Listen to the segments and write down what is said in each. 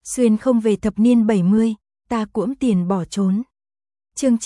Xuyên không về thập niên 70, ta cuỗm tiền bỏ trốn. Chương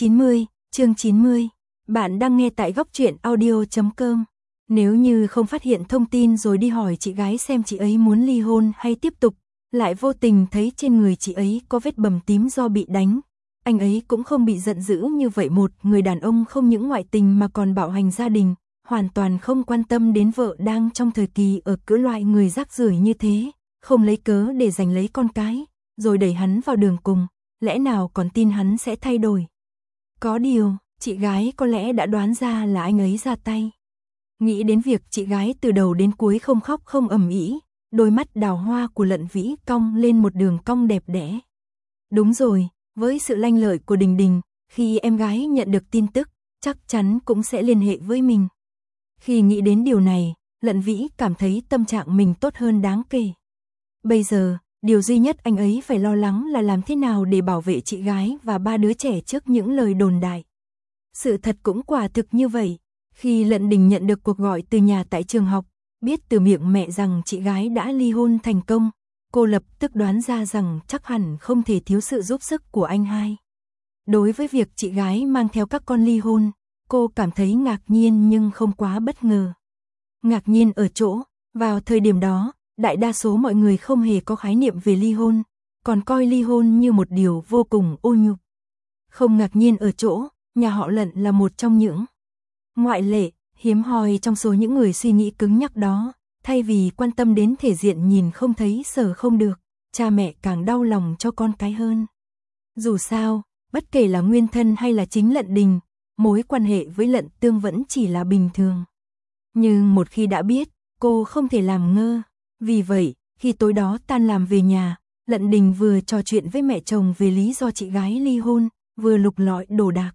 90. Bạn đang nghe tại goctruyện.audio.com. Nếu như không phát hiện thông tin rồi đi hỏi chị gái xem chị ấy muốn ly hôn hay tiếp tục, lại vô tình thấy trên người chị ấy có vết bầm tím do bị đánh, anh ấy cũng không bị giận dữ như vậy. Một người đàn ông không những ngoại tình mà còn bạo hành gia đình, hoàn toàn không quan tâm đến vợ đang trong thời kỳ ở cữ, loại người rác rưởi như thế, không lấy cớ để giành lấy con cái, rồi đẩy hắn vào đường cùng, lẽ nào còn tin hắn sẽ thay đổi. Có điều, chị gái có lẽ đã đoán ra là anh ấy ra tay. Nghĩ đến việc chị gái từ đầu đến cuối không khóc không ầm ĩ, đôi mắt đào hoa của Lận Vĩ cong lên một đường cong đẹp đẽ. Đúng rồi, với sự lanh lợi của Đình Đình, khi em gái nhận được tin tức, chắc chắn cũng sẽ liên hệ với mình. Khi nghĩ đến điều này, Lận Vĩ cảm thấy tâm trạng mình tốt hơn đáng kể. Bây giờ, điều duy nhất anh ấy phải lo lắng là làm thế nào để bảo vệ chị gái và ba đứa trẻ trước những lời đồn đại. Sự thật cũng quả thực như vậy. Khi Lận Đình nhận được cuộc gọi từ nhà tại trường học, biết từ miệng mẹ rằng chị gái đã ly hôn thành công, cô lập tức đoán ra rằng chắc hẳn không thể thiếu sự giúp sức của anh hai. Đối với việc chị gái mang theo các con ly hôn, cô cảm thấy ngạc nhiên nhưng không quá bất ngờ. Ngạc nhiên ở chỗ, vào thời điểm đó, đại đa số mọi người không hề có khái niệm về ly hôn, còn coi ly hôn như một điều vô cùng ô nhục. Không ngạc nhiên ở chỗ, nhà họ Lận là một trong những ngoại lệ, hiếm hoi trong số những người suy nghĩ cứng nhắc đó. Thay vì quan tâm đến thể diện nhìn không thấy sờ không được, cha mẹ càng đau lòng cho con cái hơn. Dù sao, bất kể là nguyên thân hay là chính Lận Đình, mối quan hệ với Lận Tương vẫn chỉ là bình thường. Nhưng một khi đã biết, cô không thể làm ngơ. Vì vậy, khi tối đó tan làm về nhà, Lận Đình vừa trò chuyện với mẹ chồng về lý do chị gái ly hôn, vừa lục lọi đồ đạc.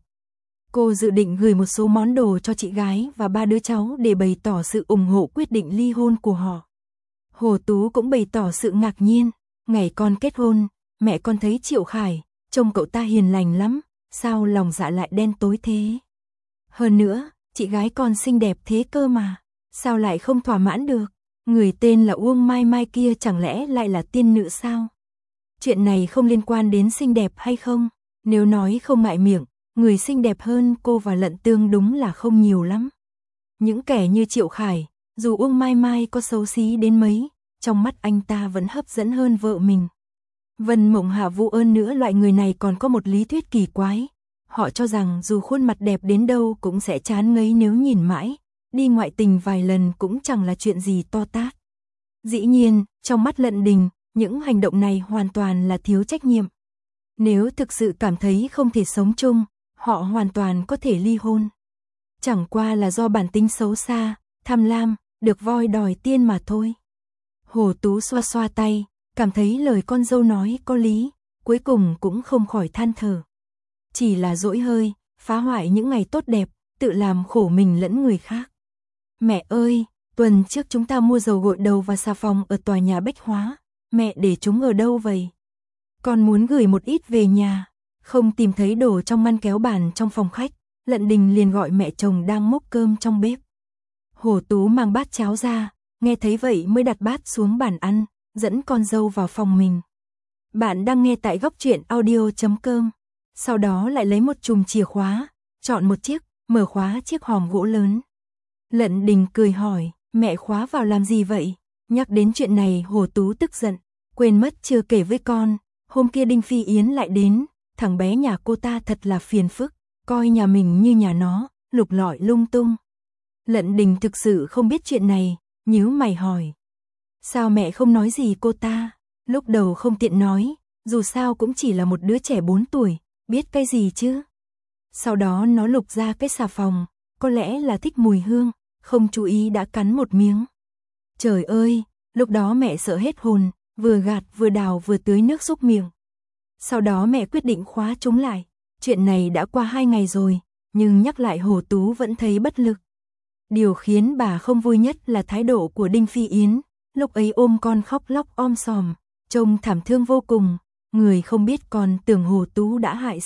Cô dự định gửi một số món đồ cho chị gái và ba đứa cháu để bày tỏ sự ủng hộ quyết định ly hôn của họ. Hồ Tú cũng bày tỏ sự ngạc nhiên. Ngày con kết hôn, mẹ con thấy Triệu Khải, trông cậu ta hiền lành lắm, sao lòng dạ lại đen tối thế? Hơn nữa, chị gái con xinh đẹp thế cơ mà, sao lại không thỏa mãn được? Người tên là Uông Mai Mai kia chẳng lẽ lại là tiên nữ sao? Chuyện này không liên quan đến xinh đẹp hay không? Nếu nói không ngại miệng, người xinh đẹp hơn cô và Lận Tương đúng là không nhiều lắm. Những kẻ như Triệu Khải, dù Uông Mai Mai có xấu xí đến mấy, trong mắt anh ta vẫn hấp dẫn hơn vợ mình. Vân Mộng Hạ Vũ Ơn nữa, loại người này còn có một lý thuyết kỳ quái. Họ cho rằng dù khuôn mặt đẹp đến đâu cũng sẽ chán ngấy nếu nhìn mãi, đi ngoại tình vài lần cũng chẳng là chuyện gì to tát. Dĩ nhiên, trong mắt Lận Đình, những hành động này hoàn toàn là thiếu trách nhiệm. Nếu thực sự cảm thấy không thể sống chung, họ hoàn toàn có thể ly hôn. Chẳng qua là do bản tính xấu xa, tham lam, được voi đòi tiên mà thôi. Hồ Tú xoa xoa tay, cảm thấy lời con dâu nói có lý, cuối cùng cũng không khỏi than thở. Chỉ là dỗi hơi, phá hoại những ngày tốt đẹp, tự làm khổ mình lẫn người khác. Mẹ ơi, tuần trước chúng ta mua dầu gội đầu và xà phòng ở tòa nhà Bách Hóa, mẹ để chúng ở đâu vậy? Con muốn gửi một ít về nhà. Không tìm thấy đồ trong ngăn kéo bàn trong phòng khách, Lận Đình liền gọi mẹ chồng đang múc cơm trong bếp. Hồ Tú mang bát cháo ra, nghe thấy vậy mới đặt bát xuống bàn ăn, dẫn con dâu vào phòng mình. Bạn đang nghe tại goctruyện.audio.com. Sau đó lại lấy một chùm chìa khóa, chọn một chiếc, mở khóa chiếc hòm gỗ lớn. Lận Đình cười hỏi, mẹ khóa vào làm gì vậy? Nhắc đến chuyện này Hồ Tú tức giận, quên mất chưa kể với con, hôm kia Đinh Phi Yến lại đến. Thằng bé nhà cô ta thật là phiền phức, coi nhà mình như nhà nó, lục lọi lung tung. Lận Đình thực sự không biết chuyện này, nhíu mày hỏi. Sao mẹ không nói gì cô ta? Lúc đầu không tiện nói, dù sao cũng chỉ là một đứa trẻ 4 tuổi, biết cái gì chứ? Sau đó nó lục ra cái xà phòng, có lẽ là thích mùi hương, không chú ý đã cắn một miếng. Trời ơi, lúc đó mẹ sợ hết hồn, vừa gạt vừa đào vừa tưới nước xúc miệng. Sau đó mẹ quyết định khóa chúng lại. Chuyện này đã qua 2 ngày rồi, nhưng nhắc lại Hồ Tú vẫn thấy bất lực. Điều khiến bà không vui nhất là thái độ của Đinh Phi Yến, lúc ấy ôm con khóc lóc om sòm, trông thảm thương vô cùng. Người không biết còn tưởng Hồ Tú đã hại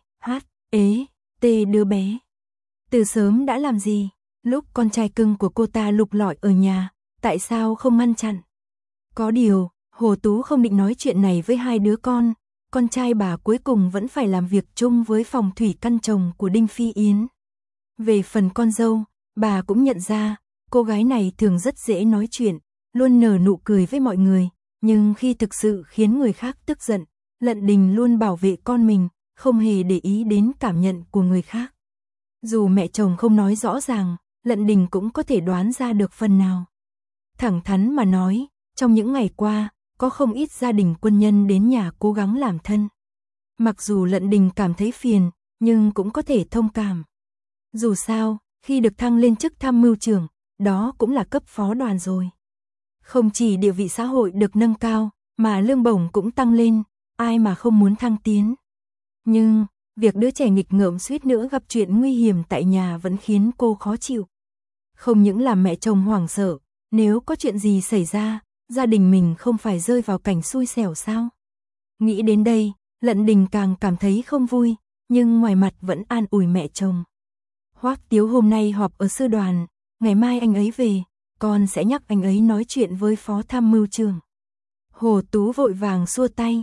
CHT đứa bé. Từ sớm đã làm gì? Lúc con trai cưng của cô ta lục lọi ở nhà, tại sao không ngăn chặn? Có điều, Hồ Tú không định nói chuyện này với hai đứa con trai bà cuối cùng vẫn phải làm việc chung với phòng thủy căn chồng của Đinh Phi Yến. Về phần con dâu, bà cũng nhận ra, cô gái này thường rất dễ nói chuyện, luôn nở nụ cười với mọi người, nhưng khi thực sự khiến người khác tức giận, Lận Đình luôn bảo vệ con mình, không hề để ý đến cảm nhận của người khác. Dù mẹ chồng không nói rõ ràng, Lận Đình cũng có thể đoán ra được phần nào. Thẳng thắn mà nói, trong những ngày qua, có không ít gia đình quân nhân đến nhà cố gắng làm thân. Mặc dù Lận Đình cảm thấy phiền, nhưng cũng có thể thông cảm. Dù sao, khi được thăng lên chức tham mưu trưởng, đó cũng là cấp phó đoàn rồi. Không chỉ địa vị xã hội được nâng cao, mà lương bổng cũng tăng lên, ai mà không muốn thăng tiến. Nhưng, việc đứa trẻ nghịch ngợm suýt nữa gặp chuyện nguy hiểm tại nhà vẫn khiến cô khó chịu. Không những làm mẹ chồng hoảng sợ, nếu có chuyện gì xảy ra, gia đình mình không phải rơi vào cảnh xui xẻo sao? Nghĩ đến đây, Lận Đình càng cảm thấy không vui, nhưng ngoài mặt vẫn an ủi mẹ chồng. Hoắc Tiếu hôm nay họp ở sư đoàn, ngày mai anh ấy về, con sẽ nhắc anh ấy nói chuyện với phó tham mưu trưởng. Hồ Tú vội vàng xua tay,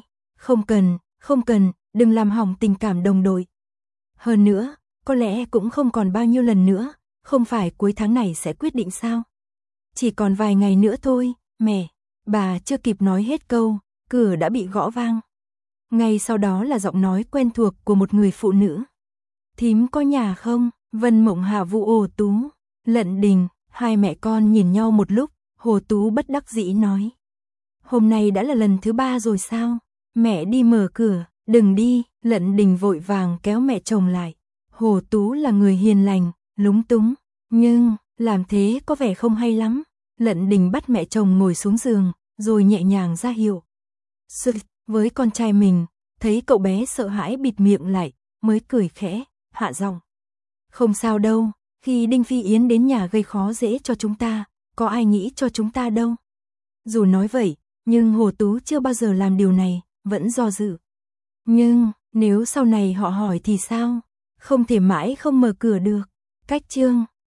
không cần, đừng làm hỏng tình cảm đồng đội. Hơn nữa, có lẽ cũng không còn bao nhiêu lần nữa, không phải cuối tháng này sẽ quyết định sao? Chỉ còn vài ngày nữa thôi, mẹ. Bà chưa kịp nói hết câu, cửa đã bị gõ vang. Ngay sau đó là giọng nói quen thuộc của một người phụ nữ. Thím có nhà không? Vân Mộng Hạ vụ Hồ Tú, Lận Đình, hai mẹ con nhìn nhau một lúc, Hồ Tú bất đắc dĩ nói. Hôm nay đã là lần thứ 3 rồi sao? Mẹ đi mở cửa, đừng đi, Lận Đình vội vàng kéo mẹ chồng lại. Hồ Tú là người hiền lành, lúng túng, nhưng làm thế có vẻ không hay lắm. Lận Đình bắt mẹ chồng ngồi xuống giường, rồi nhẹ nhàng ra hiệu. Với con trai mình, thấy cậu bé sợ hãi bịt miệng lại, mới cười khẽ, hạ giọng. Không sao đâu, khi Đinh Phi Yến đến nhà gây khó dễ cho chúng ta, có ai nghĩ cho chúng ta đâu. Dù nói vậy, nhưng Hồ Tú chưa bao giờ làm điều này, vẫn do dự. Nhưng, nếu sau này họ hỏi thì sao? Không thể mãi không mở cửa được. Cách chương